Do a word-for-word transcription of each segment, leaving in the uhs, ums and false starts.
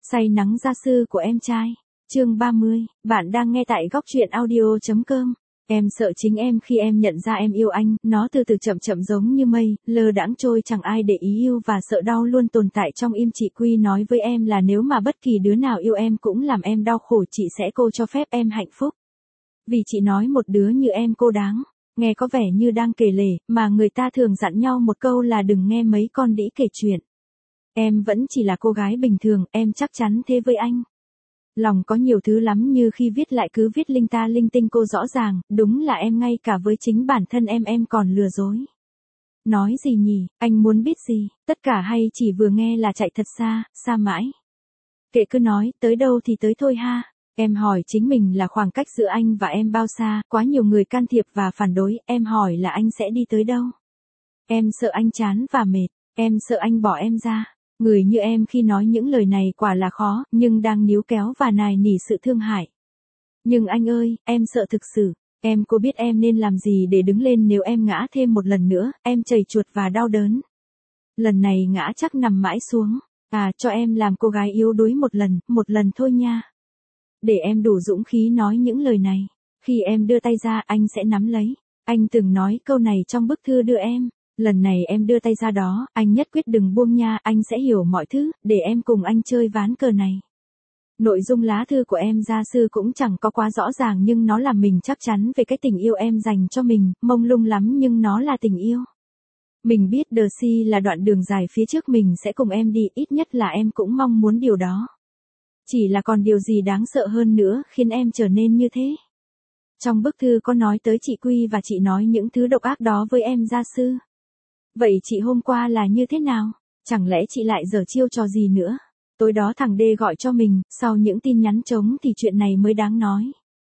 Say nắng gia sư của em trai. Chương ba mươi, bạn đang nghe tại góc truyện audio.com. Em sợ chính em khi em nhận ra em yêu anh, nó từ từ chậm chậm giống như mây, lơ đãng trôi chẳng ai để ý yêu và sợ đau luôn tồn tại trong im. Chị Quy nói với em là nếu mà bất kỳ đứa nào yêu em cũng làm em đau khổ, chị sẽ cô cho phép em hạnh phúc. Vì chị nói một đứa như em cô đáng. Nghe có vẻ như đang kể lể, mà người ta thường dặn nhau một câu là đừng nghe mấy con đĩ kể chuyện. Em vẫn chỉ là cô gái bình thường, em chắc chắn thế với anh. Lòng có nhiều thứ lắm, như khi viết lại cứ viết linh ta linh tinh. Cô rõ ràng, đúng là em ngay cả với chính bản thân em em còn lừa dối. Nói gì nhỉ, anh muốn biết gì, tất cả hay chỉ vừa nghe là chạy thật xa, xa mãi. Kệ cứ nói, tới đâu thì tới thôi ha. Em hỏi chính mình là khoảng cách giữa anh và em bao xa, quá nhiều người can thiệp và phản đối, em hỏi là anh sẽ đi tới đâu. Em sợ anh chán và mệt, em sợ anh bỏ em ra. Người như em khi nói những lời này quả là khó, nhưng đang níu kéo và nài nỉ sự thương hại. Nhưng anh ơi, em sợ thực sự. Em có biết em nên làm gì để đứng lên nếu em ngã thêm một lần nữa, em chầy chuột và đau đớn. Lần này ngã chắc nằm mãi xuống. À, cho em làm cô gái yếu đuối một lần, một lần thôi nha. Để em đủ dũng khí nói những lời này. Khi em đưa tay ra, anh sẽ nắm lấy. Anh từng nói câu này trong bức thư đưa em. Lần này em đưa tay ra đó, anh nhất quyết đừng buông nha, anh sẽ hiểu mọi thứ, để em cùng anh chơi ván cờ này. Nội dung lá thư của em gia sư cũng chẳng có quá rõ ràng, nhưng nó làm mình chắc chắn về cái tình yêu em dành cho mình, mông lung lắm nhưng nó là tình yêu. Mình biết The Sea là đoạn đường dài phía trước mình sẽ cùng em đi, ít nhất là em cũng mong muốn điều đó. Chỉ là còn điều gì đáng sợ hơn nữa khiến em trở nên như thế? Trong bức thư có nói tới chị Quy và chị nói những thứ độc ác đó với em gia sư. Vậy chị hôm qua là như thế nào? Chẳng lẽ chị lại giở chiêu trò gì nữa? Tối đó thằng D gọi cho mình, sau những tin nhắn trống thì chuyện này mới đáng nói.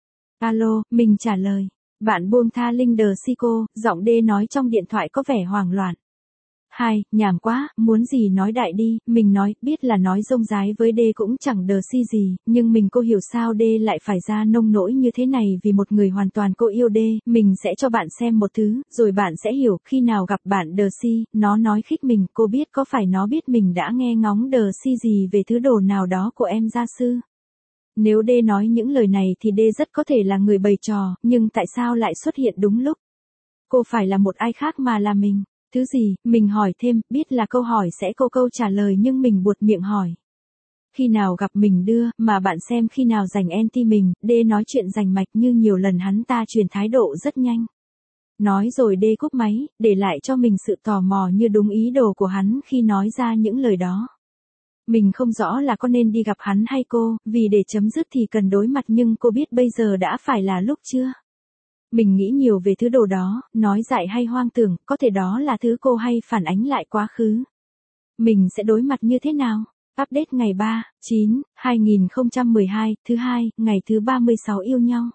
Alo, mình trả lời. Bạn buông tha link The Sea cô, giọng D nói trong điện thoại có vẻ hoảng loạn. Hai, nhảm quá, muốn gì nói đại đi, mình nói, biết là nói rông rái với D cũng chẳng đờ si gì, nhưng mình cô hiểu sao D lại phải ra nông nỗi như thế này vì một người hoàn toàn cô yêu D. Mình sẽ cho bạn xem một thứ, rồi bạn sẽ hiểu. Khi nào gặp bạn đờ si, nó nói khích mình, cô biết có phải nó biết mình đã nghe ngóng đờ si gì về thứ đồ nào đó của em gia sư. Nếu D nói những lời này thì D rất có thể là người bày trò, nhưng tại sao lại xuất hiện đúng lúc? Cô phải là một ai khác mà là mình. Thứ gì, mình hỏi thêm, biết là câu hỏi sẽ câu câu trả lời nhưng mình buột miệng hỏi. Khi nào gặp mình đưa, mà bạn xem khi nào dành anti mình, D nói chuyện rành mạch như nhiều lần hắn ta chuyển thái độ rất nhanh. Nói rồi D cúp máy, để lại cho mình sự tò mò như đúng ý đồ của hắn khi nói ra những lời đó. Mình không rõ là có nên đi gặp hắn hay cô, vì để chấm dứt thì cần đối mặt nhưng cô biết bây giờ đã phải là lúc chưa? Mình nghĩ nhiều về thứ đồ đó, nói dại hay hoang tưởng, có thể đó là thứ cô hay phản ánh lại quá khứ. Mình sẽ đối mặt như thế nào? Update ngày ba, chín, hai nghìn không trăm mười hai, thứ hai, ngày thứ ba mươi sáu yêu nhau.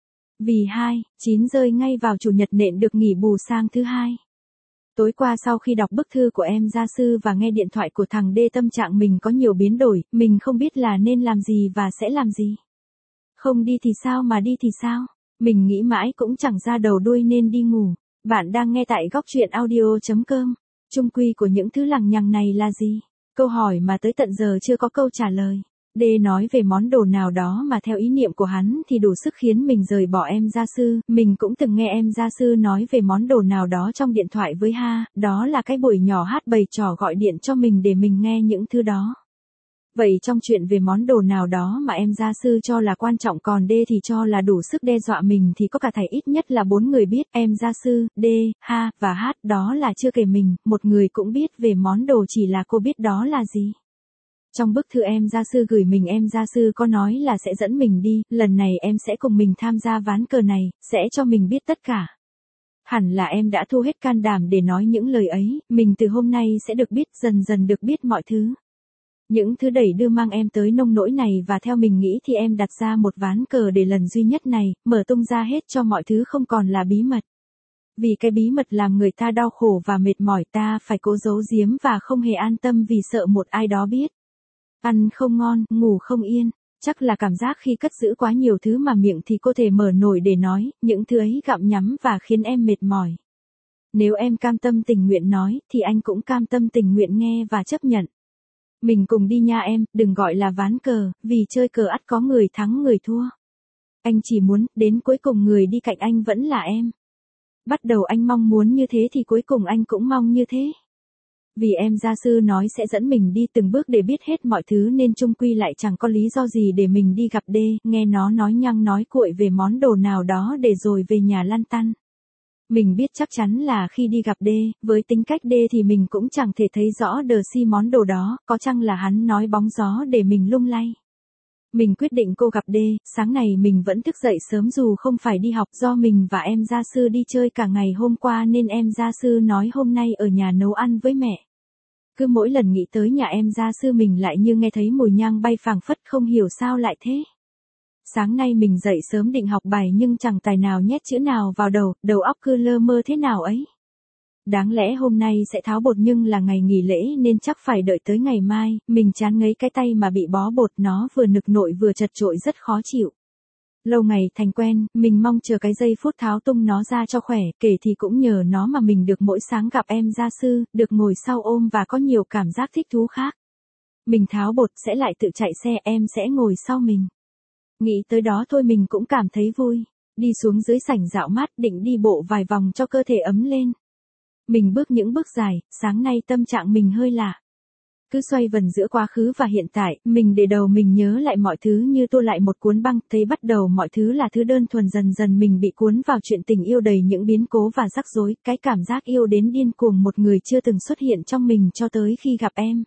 Vì hai, chín rơi ngay vào chủ nhật nện được nghỉ bù sang thứ hai. Tối qua sau khi đọc bức thư của em gia sư và nghe điện thoại của thằng D, tâm trạng mình có nhiều biến đổi, mình không biết là nên làm gì và sẽ làm gì. Không đi thì sao mà đi thì sao? Mình nghĩ mãi cũng chẳng ra đầu đuôi nên đi ngủ. Bạn đang nghe tại góc truyện audio.com. Chung quy của những thứ lằng nhằng này là gì? Câu hỏi mà tới tận giờ chưa có câu trả lời. D nói về món đồ nào đó mà theo ý niệm của hắn thì đủ sức khiến mình rời bỏ em gia sư. Mình cũng từng nghe em gia sư nói về món đồ nào đó trong điện thoại với Ha, đó là cái buổi nhỏ hát bày trò gọi điện cho mình để mình nghe những thứ đó. Vậy trong chuyện về món đồ nào đó mà em gia sư cho là quan trọng còn D thì cho là đủ sức đe dọa mình thì có cả thầy ít nhất là bốn người biết, em gia sư, D, Ha, và H, đó là chưa kể mình, một người cũng biết về món đồ chỉ là cô biết đó là gì. Trong bức thư em gia sư gửi mình em gia sư có nói là sẽ dẫn mình đi, lần này em sẽ cùng mình tham gia ván cờ này, sẽ cho mình biết tất cả. Hẳn là em đã thu hết can đảm để nói những lời ấy, mình từ hôm nay sẽ được biết, dần dần được biết mọi thứ. Những thứ đẩy đưa mang em tới nông nỗi này và theo mình nghĩ thì em đặt ra một ván cờ để lần duy nhất này, mở tung ra hết cho mọi thứ không còn là bí mật. Vì cái bí mật làm người ta đau khổ và mệt mỏi, ta phải cố giấu giếm và không hề an tâm vì sợ một ai đó biết. Ăn không ngon, ngủ không yên, chắc là cảm giác khi cất giữ quá nhiều thứ mà miệng thì có thể mở nổi để nói, những thứ ấy gặm nhắm và khiến em mệt mỏi. Nếu em cam tâm tình nguyện nói, thì anh cũng cam tâm tình nguyện nghe và chấp nhận. Mình cùng đi nha em, đừng gọi là ván cờ, vì chơi cờ ắt có người thắng người thua. Anh chỉ muốn, đến cuối cùng người đi cạnh anh vẫn là em. Bắt đầu anh mong muốn như thế thì cuối cùng anh cũng mong như thế. Vì em gia sư nói sẽ dẫn mình đi từng bước để biết hết mọi thứ nên chung quy lại chẳng có lý do gì để mình đi gặp D, nghe nó nói nhăng nói cuội về món đồ nào đó để rồi về nhà lăn tăn. Mình biết chắc chắn là khi đi gặp D, với tính cách D thì mình cũng chẳng thể thấy rõ đờ si món đồ đó, có chăng là hắn nói bóng gió để mình lung lay. Mình quyết định cô gặp D, sáng này mình vẫn thức dậy sớm dù không phải đi học do mình và em gia sư đi chơi cả ngày hôm qua nên em gia sư nói hôm nay ở nhà nấu ăn với mẹ. Cứ mỗi lần nghĩ tới nhà em gia sư mình lại như nghe thấy mùi nhang bay phảng phất không hiểu sao lại thế. Sáng nay mình dậy sớm định học bài nhưng chẳng tài nào nhét chữ nào vào đầu, đầu óc cứ lơ mơ thế nào ấy. Đáng lẽ hôm nay sẽ tháo bột nhưng là ngày nghỉ lễ nên chắc phải đợi tới ngày mai, mình chán ngấy cái tay mà bị bó bột nó vừa nực nội vừa chật chội rất khó chịu. Lâu ngày thành quen, mình mong chờ cái giây phút tháo tung nó ra cho khỏe, kể thì cũng nhờ nó mà mình được mỗi sáng gặp em gia sư, được ngồi sau ôm và có nhiều cảm giác thích thú khác. Mình tháo bột sẽ lại tự chạy xe, em sẽ ngồi sau mình. Nghĩ tới đó thôi mình cũng cảm thấy vui. Đi xuống dưới sảnh dạo mát định đi bộ vài vòng cho cơ thể ấm lên. Mình bước những bước dài, sáng nay tâm trạng mình hơi lạ. Cứ xoay vần giữa quá khứ và hiện tại, mình để đầu mình nhớ lại mọi thứ như tua lại một cuốn băng, thấy bắt đầu mọi thứ là thứ đơn thuần dần dần mình bị cuốn vào chuyện tình yêu đầy những biến cố và rắc rối, cái cảm giác yêu đến điên cuồng một người chưa từng xuất hiện trong mình cho tới khi gặp em.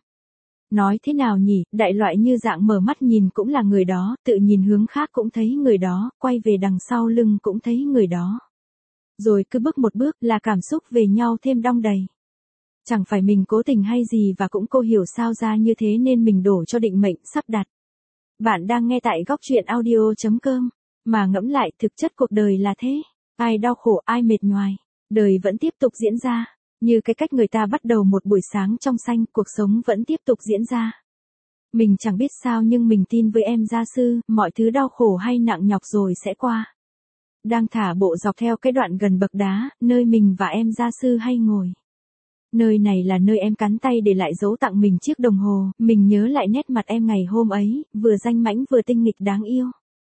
Nói thế nào nhỉ, đại loại như dạng mở mắt nhìn cũng là người đó, tự nhìn hướng khác cũng thấy người đó, quay về đằng sau lưng cũng thấy người đó. Rồi cứ bước một bước là cảm xúc về nhau thêm đong đầy. Chẳng phải mình cố tình hay gì và cũng cô hiểu sao ra như thế nên mình đổ cho định mệnh sắp đặt. Bạn đang nghe tại góc truyện audio chấm com. Mà ngẫm lại thực chất cuộc đời là thế. Ai đau khổ ai mệt nhoài. Đời vẫn tiếp tục diễn ra. Như cái cách người ta bắt đầu một buổi sáng trong xanh, cuộc sống vẫn tiếp tục diễn ra. Mình chẳng biết sao nhưng mình tin với em gia sư, mọi thứ đau khổ hay nặng nhọc rồi sẽ qua. Đang thả bộ dọc theo cái đoạn gần bậc đá, nơi mình và em gia sư hay ngồi. Nơi này là nơi em cắn tay để lại dấu tặng mình chiếc đồng hồ, mình nhớ lại nét mặt em ngày hôm ấy, vừa danh mãnh vừa tinh nghịch đáng yêu.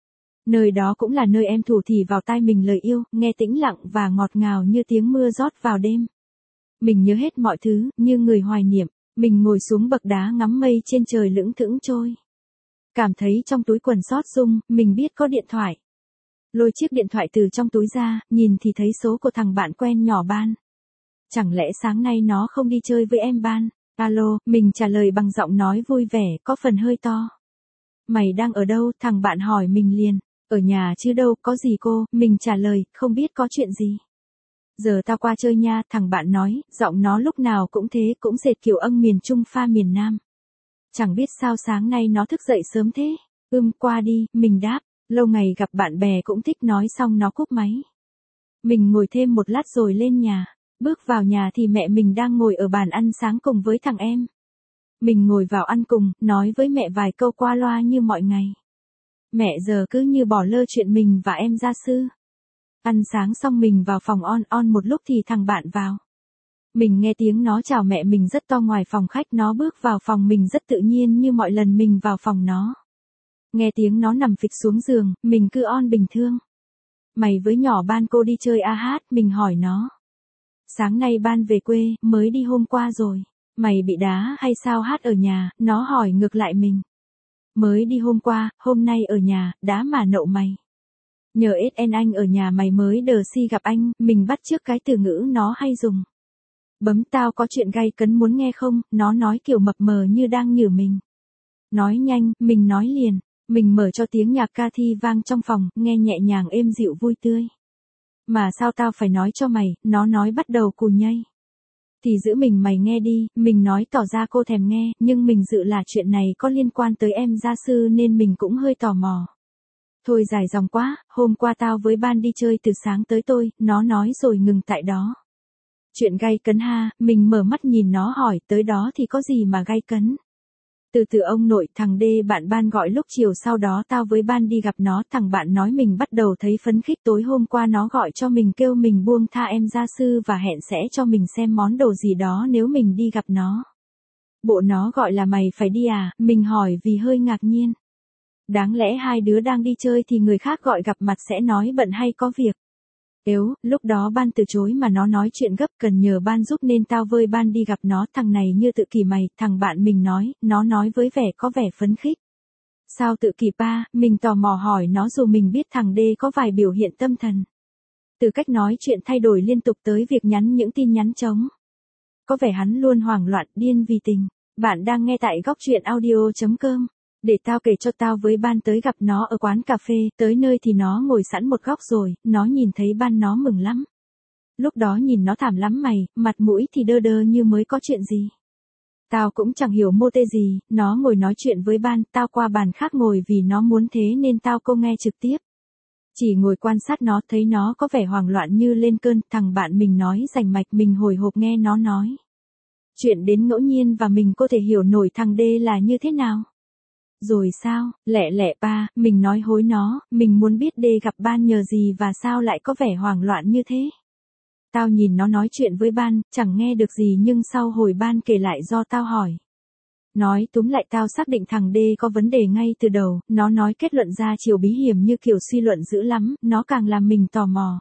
Nơi đó cũng là nơi em thủ thỉ vào tai mình lời yêu, nghe tĩnh lặng và ngọt ngào như tiếng mưa rót vào đêm. Mình nhớ hết mọi thứ, như người hoài niệm, mình ngồi xuống bậc đá ngắm mây trên trời lững thững trôi. Cảm thấy trong túi quần xót rung, mình biết có điện thoại. Lôi chiếc điện thoại từ trong túi ra, nhìn thì thấy số của thằng bạn quen nhỏ Ban. Chẳng lẽ sáng nay nó không đi chơi với em Ban? Alo, mình trả lời bằng giọng nói vui vẻ, có phần hơi to. Mày đang ở đâu? Thằng bạn hỏi mình liền. Ở nhà chứ đâu, có gì cô? Mình trả lời, không biết có chuyện gì. Giờ tao qua chơi nha, thằng bạn nói, giọng nó lúc nào cũng thế, cũng dệt kiểu âng miền Trung pha miền Nam. Chẳng biết sao sáng nay nó thức dậy sớm thế. Ưm, qua đi, mình đáp, lâu ngày gặp bạn bè cũng thích nói xong nó cúp máy. Mình ngồi thêm một lát rồi lên nhà. Bước vào nhà thì mẹ mình đang ngồi ở bàn ăn sáng cùng với thằng em. Mình ngồi vào ăn cùng, nói với mẹ vài câu qua loa như mọi ngày. Mẹ giờ cứ như bỏ lơ chuyện mình và em gia sư. Ăn sáng xong mình vào phòng on on một lúc thì thằng bạn vào. Mình nghe tiếng nó chào mẹ mình rất to ngoài phòng khách, nó bước vào phòng mình rất tự nhiên như mọi lần mình vào phòng nó. Nghe tiếng nó nằm phịch xuống giường, mình cứ on bình thường. Mày với nhỏ Ban cô đi chơi a hát, mình hỏi nó. Sáng nay Ban về quê, mới đi hôm qua rồi. Mày bị đá hay sao hát ở nhà, nó hỏi ngược lại mình. Mới đi hôm qua, hôm nay ở nhà, đá mà nậu mày. Nhờ ét en anh ở nhà mày mới đờ si gặp anh, mình bắt chước cái từ ngữ nó hay dùng. Bấm tao có chuyện gay cấn muốn nghe không, nó nói kiểu mập mờ như đang nhử mình. Nói nhanh, mình nói liền, mình mở cho tiếng nhạc ca thi vang trong phòng, nghe nhẹ nhàng êm dịu vui tươi. Mà sao tao phải nói cho mày, nó nói bắt đầu cù nhây. Thì giữ mình mày nghe đi, mình nói tỏ ra cô thèm nghe, nhưng mình dự là chuyện này có liên quan tới em gia sư nên mình cũng hơi tò mò. Thôi dài dòng quá, hôm qua tao với Ban đi chơi từ sáng tới tôi, nó nói rồi ngừng tại đó. Chuyện gay cấn ha, mình mở mắt nhìn nó hỏi tới đó thì có gì mà gay cấn. Từ từ ông nội, thằng D bạn Ban gọi lúc chiều sau đó tao với Ban đi gặp nó, thằng bạn nói mình bắt đầu thấy phấn khích tối hôm qua nó gọi cho mình kêu mình buông tha em gia sư và hẹn sẽ cho mình xem món đồ gì đó nếu mình đi gặp nó. Bộ nó gọi là mày phải đi à, mình hỏi vì hơi ngạc nhiên. Đáng lẽ hai đứa đang đi chơi thì người khác gọi gặp mặt sẽ nói bận hay có việc. Yếu, lúc đó ban từ chối mà nó nói chuyện gấp cần nhờ ban giúp nên tao vơi ban đi gặp nó. Thằng này như tự kỷ mày, thằng bạn mình nói, nó nói với vẻ có vẻ phấn khích. Sao tự kỷ ba, mình tò mò hỏi nó dù mình biết thằng D có vài biểu hiện tâm thần. Từ cách nói chuyện thay đổi liên tục tới việc nhắn những tin nhắn trống. Có vẻ hắn luôn hoảng loạn, điên vì tình. Bạn đang nghe tại góc truyện audio chấm com. Để tao kể cho tao với ban tới gặp nó ở quán cà phê, tới nơi thì nó ngồi sẵn một góc rồi, nó nhìn thấy ban nó mừng lắm. Lúc đó nhìn nó thảm lắm mày, mặt mũi thì đơ đơ như mới có chuyện gì. Tao cũng chẳng hiểu mô tê gì, nó ngồi nói chuyện với ban, tao qua bàn khác ngồi vì nó muốn thế nên tao cô nghe trực tiếp. Chỉ ngồi quan sát nó, thấy nó có vẻ hoảng loạn như lên cơn, thằng bạn mình nói rành mạch, mình hồi hộp nghe nó nói. Chuyện đến ngẫu nhiên và mình có thể hiểu nổi thằng D là như thế nào. Rồi sao, lẹ lẹ ba, mình nói hối nó, mình muốn biết D gặp ban nhờ gì và sao lại có vẻ hoảng loạn như thế. Tao nhìn nó nói chuyện với ban, chẳng nghe được gì nhưng sau hồi ban kể lại do tao hỏi. Nói túm lại tao xác định thằng D có vấn đề ngay từ đầu, nó nói kết luận ra chiều bí hiểm như kiểu suy luận dữ lắm, nó càng làm mình tò mò.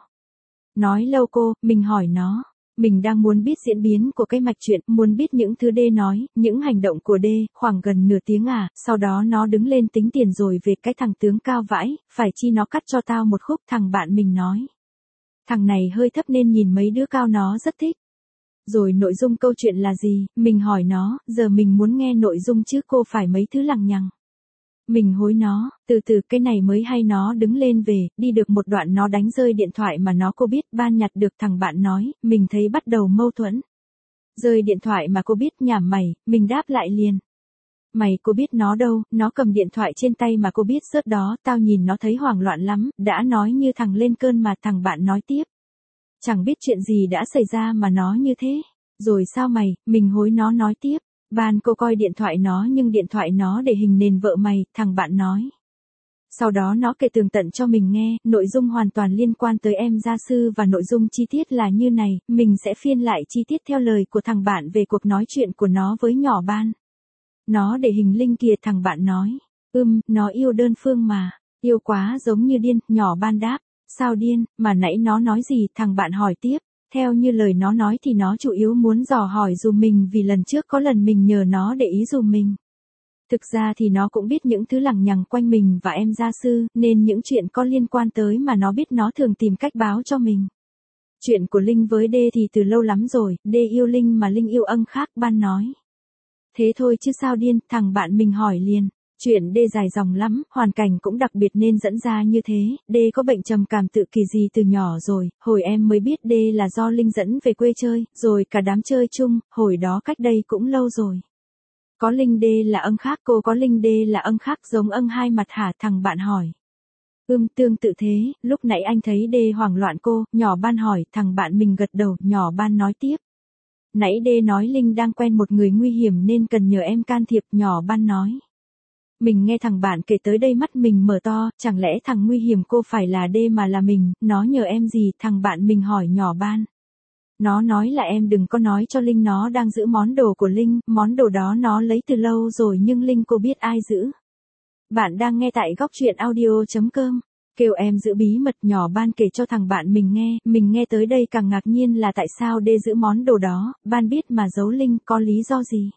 Nói lâu cô, mình hỏi nó. Mình đang muốn biết diễn biến của cái mạch chuyện, muốn biết những thứ D nói, những hành động của D, khoảng gần nửa tiếng à, sau đó nó đứng lên tính tiền rồi về cái thằng tướng cao vãi, phải chi nó cắt cho tao một khúc, thằng bạn mình nói. Thằng này hơi thấp nên nhìn mấy đứa cao nó rất thích. Rồi nội dung câu chuyện là gì, mình hỏi nó, giờ mình muốn nghe nội dung chứ cô phải mấy thứ lằng nhằng. Mình hối nó, từ từ cái này mới hay. Nó đứng lên về, đi được một đoạn nó đánh rơi điện thoại mà nó cô biết, ban nhặt được thằng bạn nói, mình thấy bắt đầu mâu thuẫn. Rơi điện thoại mà cô biết, nhảm mày, mình đáp lại liền. Mày cô biết nó đâu, nó cầm điện thoại trên tay mà cô biết rớt đó, tao nhìn nó thấy hoảng loạn lắm, đã nói như thằng lên cơn mà. Thằng bạn nói tiếp. Chẳng biết chuyện gì đã xảy ra mà nó như thế. Rồi sao mày, mình hối nó nói tiếp. Ban cô coi điện thoại nó nhưng điện thoại nó để hình nền vợ mày, thằng bạn nói. Sau đó nó kể tường tận cho mình nghe, nội dung hoàn toàn liên quan tới em gia sư và nội dung chi tiết là như này, mình sẽ phiên lại chi tiết theo lời của thằng bạn về cuộc nói chuyện của nó với nhỏ ban. Nó để hình link kìa, thằng bạn nói. Ừm, nó yêu đơn phương mà, yêu quá giống như điên, nhỏ ban đáp. Sao điên, mà nãy nó nói gì, thằng bạn hỏi tiếp. Theo như lời nó nói thì nó chủ yếu muốn dò hỏi dùm mình vì lần trước có lần mình nhờ nó để ý dùm mình. Thực ra thì nó cũng biết những thứ lằng nhằng quanh mình và em gia sư, nên những chuyện có liên quan tới mà nó biết nó thường tìm cách báo cho mình. Chuyện của Linh với D thì từ lâu lắm rồi, D yêu Linh mà Linh yêu ân khác, ban nói. Thế thôi chứ sao điên, thằng bạn mình hỏi liền. Chuyện D dài dòng lắm, hoàn cảnh cũng đặc biệt nên dẫn ra như thế, D có bệnh trầm cảm tự kỷ gì từ nhỏ rồi, hồi em mới biết D là do Linh dẫn về quê chơi, rồi cả đám chơi chung, hồi đó cách đây cũng lâu rồi. Có Linh D là ân khác, cô có Linh D là ân khác giống ân hai mặt hả, thằng bạn hỏi. Ưm tương tự thế, lúc nãy anh thấy D hoảng loạn cô, nhỏ ban hỏi, thằng bạn mình gật đầu, nhỏ ban nói tiếp. Nãy D nói Linh đang quen một người nguy hiểm nên cần nhờ em can thiệp, nhỏ ban nói. Mình nghe thằng bạn kể tới đây mắt mình mở to, chẳng lẽ thằng nguy hiểm cô phải là D mà là mình, nó nhờ em gì, thằng bạn mình hỏi nhỏ ban. Nó nói là em đừng có nói cho Linh nó đang giữ món đồ của Linh, món đồ đó nó lấy từ lâu rồi nhưng Linh cô biết ai giữ. Bạn đang nghe tại góc truyện audio chấm com. Kêu em giữ bí mật, nhỏ ban kể cho thằng bạn mình nghe, mình nghe tới đây càng ngạc nhiên là tại sao D giữ món đồ đó, ban biết mà giấu Linh, có lý do gì?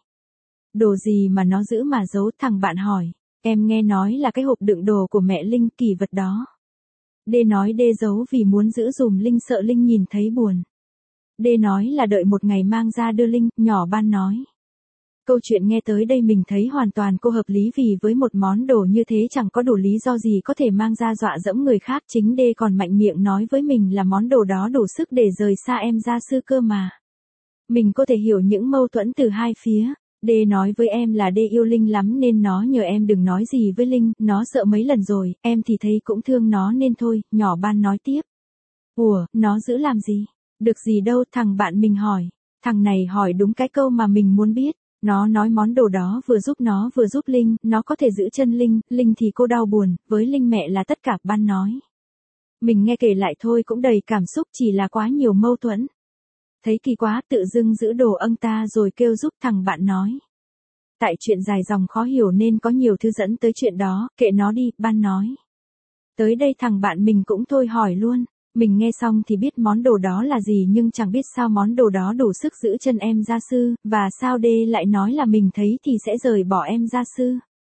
Đồ gì mà nó giữ mà giấu, thằng bạn hỏi. Em nghe nói là cái hộp đựng đồ của mẹ Linh, kỷ vật đó. D nói D giấu vì muốn giữ dùm Linh, sợ Linh nhìn thấy buồn. D nói là đợi một ngày mang ra đưa Linh, nhỏ ban nói. Câu chuyện nghe tới đây mình thấy hoàn toàn cô hợp lý vì với một món đồ như thế chẳng có đủ lý do gì có thể mang ra dọa dẫm người khác, chính D còn mạnh miệng nói với mình là món đồ đó đủ sức để rời xa em gia sư cơ mà. Mình có thể hiểu những mâu thuẫn từ hai phía. D nói với em là D yêu Linh lắm nên nó nhờ em đừng nói gì với Linh, nó sợ mấy lần rồi, em thì thấy cũng thương nó nên thôi, nhỏ ban nói tiếp. Ủa, nó giữ làm gì? Được gì đâu, thằng bạn mình hỏi. Thằng này hỏi đúng cái câu mà mình muốn biết. Nó nói món đồ đó vừa giúp nó vừa giúp Linh, nó có thể giữ chân Linh, Linh thì cô đau buồn, với Linh mẹ là tất cả, ban nói. Mình nghe kể lại thôi cũng đầy cảm xúc, chỉ là quá nhiều mâu thuẫn. Thấy kỳ quá, tự dưng giữ đồ ân ta rồi kêu giúp, thằng bạn nói. tại chuyện dài dòng khó hiểu nên có nhiều thứ dẫn tới chuyện đó, kệ nó đi, ban nói. Tới đây thằng bạn mình cũng thôi hỏi luôn. Mình nghe xong thì biết món đồ đó là gì nhưng chẳng biết sao món đồ đó đủ sức giữ chân em gia sư, và sao đê lại nói là mình thấy thì sẽ rời bỏ em gia sư.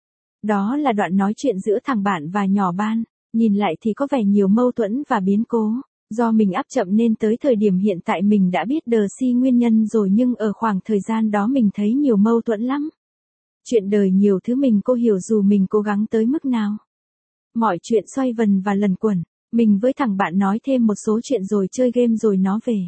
Đó là đoạn nói chuyện giữa thằng bạn và nhỏ ban, nhìn lại thì có vẻ nhiều mâu thuẫn và biến cố. Do mình áp chậm nên tới thời điểm hiện tại mình đã biết đờ si nguyên nhân rồi nhưng ở khoảng thời gian đó mình thấy nhiều mâu thuẫn lắm. Chuyện đời nhiều thứ mình cô hiểu dù mình cố gắng tới mức nào. Mọi chuyện xoay vần và lần quẩn. Mình với thằng bạn nói thêm một số chuyện rồi chơi game rồi nó về.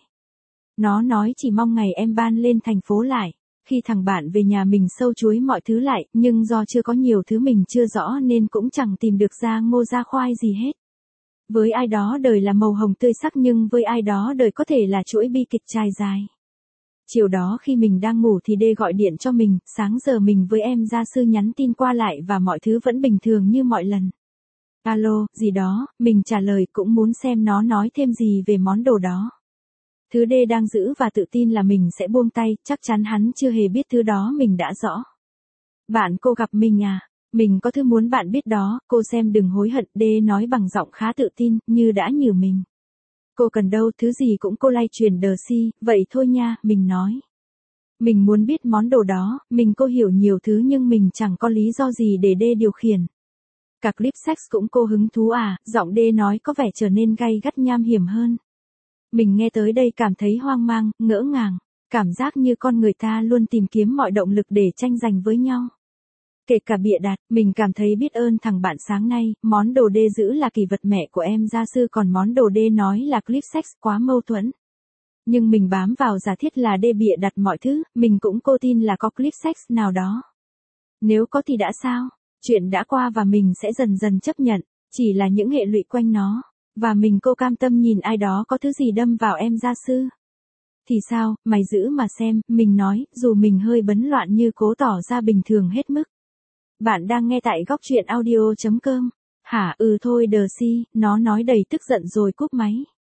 Nó nói chỉ mong ngày em ban lên thành phố lại. Khi thằng bạn về nhà mình sâu chuối mọi thứ lại, nhưng do chưa có nhiều thứ mình chưa rõ nên cũng chẳng tìm được ra ngô ra khoai gì hết. Với ai đó đời là màu hồng tươi sắc nhưng với ai đó đời có thể là chuỗi bi kịch trải dài. Chiều đó khi mình đang ngủ thì Đê gọi điện cho mình, sáng giờ mình với em gia sư nhắn tin qua lại và mọi thứ vẫn bình thường như mọi lần. Alo, gì đó, mình trả lời cũng muốn xem nó nói thêm gì về món đồ đó. Thứ Đê đang giữ và tự tin là mình sẽ buông tay, chắc chắn hắn chưa hề biết thứ đó mình đã rõ. Bạn cô gặp mình à? Mình có thứ muốn bạn biết đó, cô xem đừng hối hận, Đê nói bằng giọng khá tự tin, như đã nhử mình. Cô cần đâu, thứ gì cũng cô lay truyền đờ si, vậy thôi nha, mình nói. Mình muốn biết món đồ đó, mình cô hiểu nhiều thứ nhưng mình chẳng có lý do gì để Đê điều khiển. Cả clip sex cũng cô hứng thú à, giọng Đê nói có vẻ trở nên gay gắt nham hiểm hơn. Mình nghe tới đây cảm thấy hoang mang, ngỡ ngàng, cảm giác như con người ta luôn tìm kiếm mọi động lực để tranh giành với nhau. Kể cả bịa đặt, mình cảm thấy biết ơn thằng bạn sáng nay, món đồ Đê giữ là kỷ vật mẹ của em gia sư còn món đồ Đê nói là clip sex quá mâu thuẫn. Nhưng mình bám vào giả thiết là Đê bịa đặt mọi thứ, mình cũng cô tin là có clip sex nào đó. Nếu có thì đã sao? Chuyện đã qua và mình sẽ dần dần chấp nhận, chỉ là những hệ lụy quanh nó. Và mình cô cam tâm nhìn ai đó có thứ gì đâm vào em gia sư. Thì sao, mày giữ mà xem, mình nói, dù mình hơi bấn loạn như cố tỏ ra bình thường hết mức. Bạn đang nghe tại góc truyện audio chấm com. Hả, ừ thôi đờ si, nó nói đầy tức giận rồi cúp máy.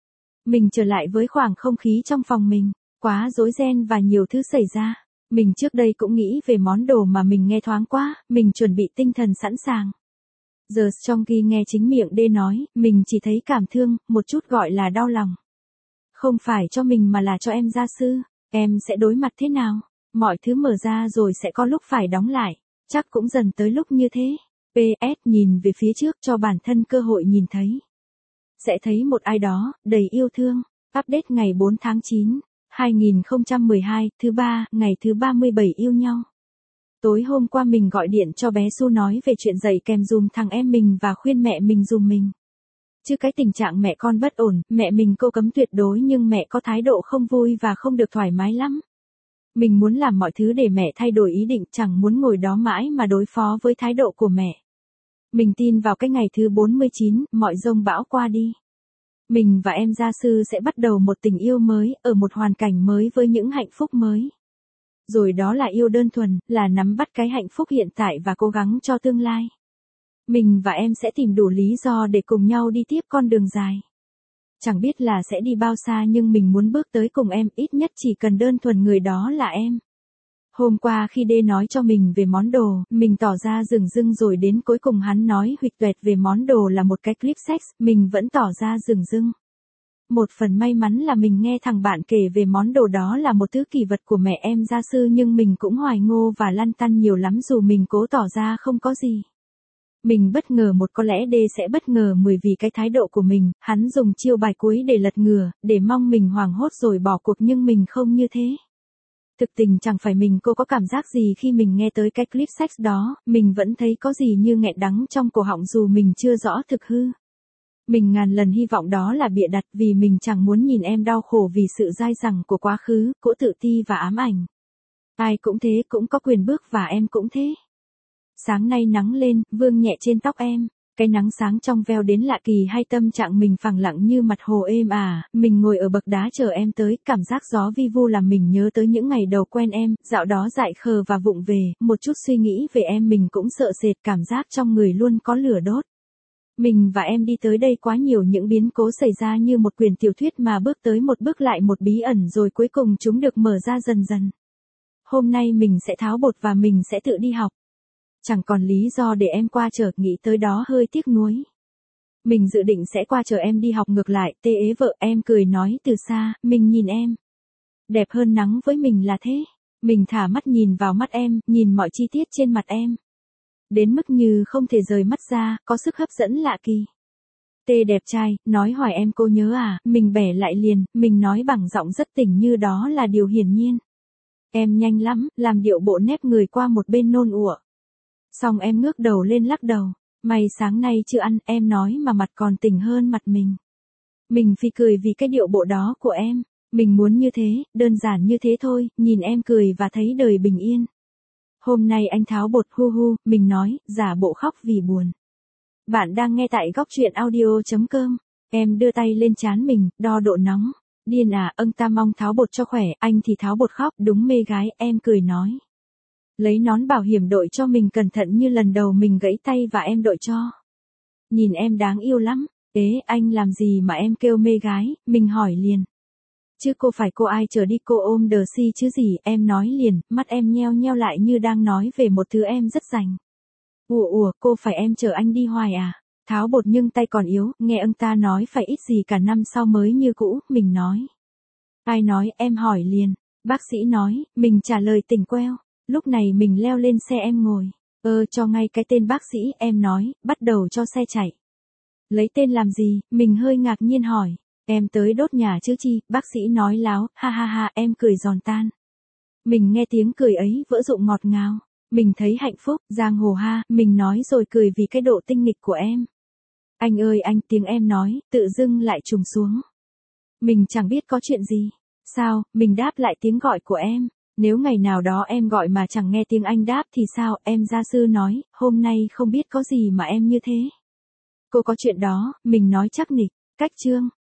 Mình trở lại với khoảng không khí trong phòng mình, quá rối ren và nhiều thứ xảy ra. Mình trước đây cũng nghĩ về món đồ mà mình nghe thoáng quá, mình chuẩn bị tinh thần sẵn sàng. Giờ trong khi nghe chính miệng Đê nói, mình chỉ thấy cảm thương, một chút gọi là đau lòng. Không phải cho mình mà là cho em gia sư, em sẽ đối mặt thế nào? Mọi thứ mở ra rồi sẽ có lúc phải đóng lại, chắc cũng dần tới lúc như thế. pê ét nhìn về phía trước cho bản thân cơ hội nhìn thấy. Sẽ thấy một ai đó, đầy yêu thương. Update ngày bốn tháng chín, hai nghìn không trăm mười hai, thứ ba, ngày thứ ba mươi bảy yêu nhau. Tối hôm qua mình gọi điện cho bé Su nói về chuyện dạy kèm dùm thằng em mình và khuyên mẹ mình dùm mình. Chứ cái tình trạng mẹ con bất ổn, mẹ mình cô cấm tuyệt đối nhưng mẹ có thái độ không vui và không được thoải mái lắm. Mình muốn làm mọi thứ để mẹ thay đổi ý định, chẳng muốn ngồi đó mãi mà đối phó với thái độ của mẹ. Mình tin vào cái ngày thứ bốn mươi chín, mọi dông bão qua đi. Mình và em gia sư sẽ bắt đầu một tình yêu mới, ở một hoàn cảnh mới với những hạnh phúc mới. Rồi đó là yêu đơn thuần, là nắm bắt cái hạnh phúc hiện tại và cố gắng cho tương lai. Mình và em sẽ tìm đủ lý do để cùng nhau đi tiếp con đường dài. Chẳng biết là sẽ đi bao xa nhưng mình muốn bước tới cùng em, ít nhất chỉ cần đơn thuần người đó là em. Hôm qua khi Đê nói cho mình về món đồ, mình tỏ ra rừng rưng rồi đến cuối cùng hắn nói huỵch toẹt về món đồ là một cái clip sex, mình vẫn tỏ ra rừng rưng. Một phần may mắn là mình nghe thằng bạn kể về món đồ đó là một thứ kỳ vật của mẹ em gia sư nhưng mình cũng hoài ngô và lăn tăn nhiều lắm dù mình cố tỏ ra không có gì. Mình bất ngờ một có lẽ Đê sẽ bất ngờ mười vì cái thái độ của mình, hắn dùng chiêu bài cuối để lật ngừa, để mong mình hoảng hốt rồi bỏ cuộc nhưng mình không như thế. Thực tình chẳng phải mình cô có cảm giác gì khi mình nghe tới cái clip sex đó, mình vẫn thấy có gì như nghẹn đắng trong cổ họng dù mình chưa rõ thực hư. Mình ngàn lần hy vọng đó là bịa đặt vì mình chẳng muốn nhìn em đau khổ vì sự dai dẳng của quá khứ, cỗ tự ti và ám ảnh. Ai cũng thế cũng có quyền bước và em cũng thế. Sáng nay nắng lên, vương nhẹ trên tóc em. Cái nắng sáng trong veo đến lạ kỳ hay tâm trạng mình phẳng lặng như mặt hồ êm à, mình ngồi ở bậc đá chờ em tới, cảm giác gió vi vu làm mình nhớ tới những ngày đầu quen em, dạo đó dại khờ và vụng về, một chút suy nghĩ về em mình cũng sợ sệt, cảm giác trong người luôn có lửa đốt. Mình và em đi tới đây quá nhiều những biến cố xảy ra như một quyển tiểu thuyết mà bước tới một bước lại một bí ẩn rồi cuối cùng chúng được mở ra dần dần. hôm nay mình sẽ tháo bột và mình sẽ tự đi học. Chẳng còn lý do để em qua chở, nghĩ tới đó hơi tiếc nuối. Mình dự định sẽ qua chở em đi học ngược lại, tê ế vợ em cười nói từ xa, mình nhìn em. Đẹp hơn nắng với mình là thế. Mình thả mắt nhìn vào mắt em, nhìn mọi chi tiết trên mặt em. Đến mức như không thể rời mắt ra, có sức hấp dẫn lạ kỳ. Tê đẹp trai, nói hỏi em cô nhớ à, mình bẻ lại liền, mình nói bằng giọng rất tỉnh như đó là điều hiển nhiên. Em nhanh lắm, làm điệu bộ nép người qua một bên nôn ụa. Xong em ngước đầu lên lắc đầu. Mày sáng nay chưa ăn, em nói mà mặt còn tỉnh hơn mặt mình. Mình phì cười vì cái điệu bộ đó của em. Mình muốn như thế, đơn giản như thế thôi, nhìn em cười và thấy đời bình yên. Hôm nay anh tháo bột hu hu, mình nói, giả bộ khóc vì buồn. Bạn đang nghe tại góc truyện audio chấm com. Em đưa tay lên trán mình, đo độ nóng. Điên à, âng ta mong tháo bột cho khỏe, anh thì tháo bột khóc, đúng mê gái, em cười nói. Lấy nón bảo hiểm đội cho mình cẩn thận như lần đầu mình gãy tay và em đội cho. Nhìn em đáng yêu lắm. Ế, anh làm gì mà em kêu mê gái, mình hỏi liền. Chứ cô phải cô ai chở đi, cô ôm đờ si chứ gì, em nói liền, mắt em nheo nheo lại như đang nói về một thứ em rất rành. Ủa ủa, cô phải em chở anh đi hoài à? Tháo bột nhưng tay còn yếu, nghe ông ta nói phải ít gì cả năm sau mới như cũ, mình nói. Ai nói, em hỏi liền. Bác sĩ nói, mình trả lời tỉnh queo. Lúc này mình leo lên xe em ngồi. Ơ cho ngay cái tên bác sĩ, em nói, bắt đầu cho xe chạy. Lấy tên làm gì, mình hơi ngạc nhiên hỏi. Em tới đốt nhà chứ chi, bác sĩ nói láo, ha ha ha, em cười giòn tan. Mình nghe tiếng cười ấy vỡ rụng ngọt ngào. Mình thấy hạnh phúc, giang hồ ha, mình nói rồi cười vì cái độ tinh nghịch của em. Anh ơi anh, tiếng em nói, tự dưng lại trùng xuống. Mình chẳng biết có chuyện gì. Sao, mình đáp lại tiếng gọi của em. Nếu ngày nào đó em gọi mà chẳng nghe tiếng anh đáp thì sao, em gia sư nói, hôm nay không biết có gì mà em như thế. Cô có chuyện đó, mình nói chắc nịch, cách chương.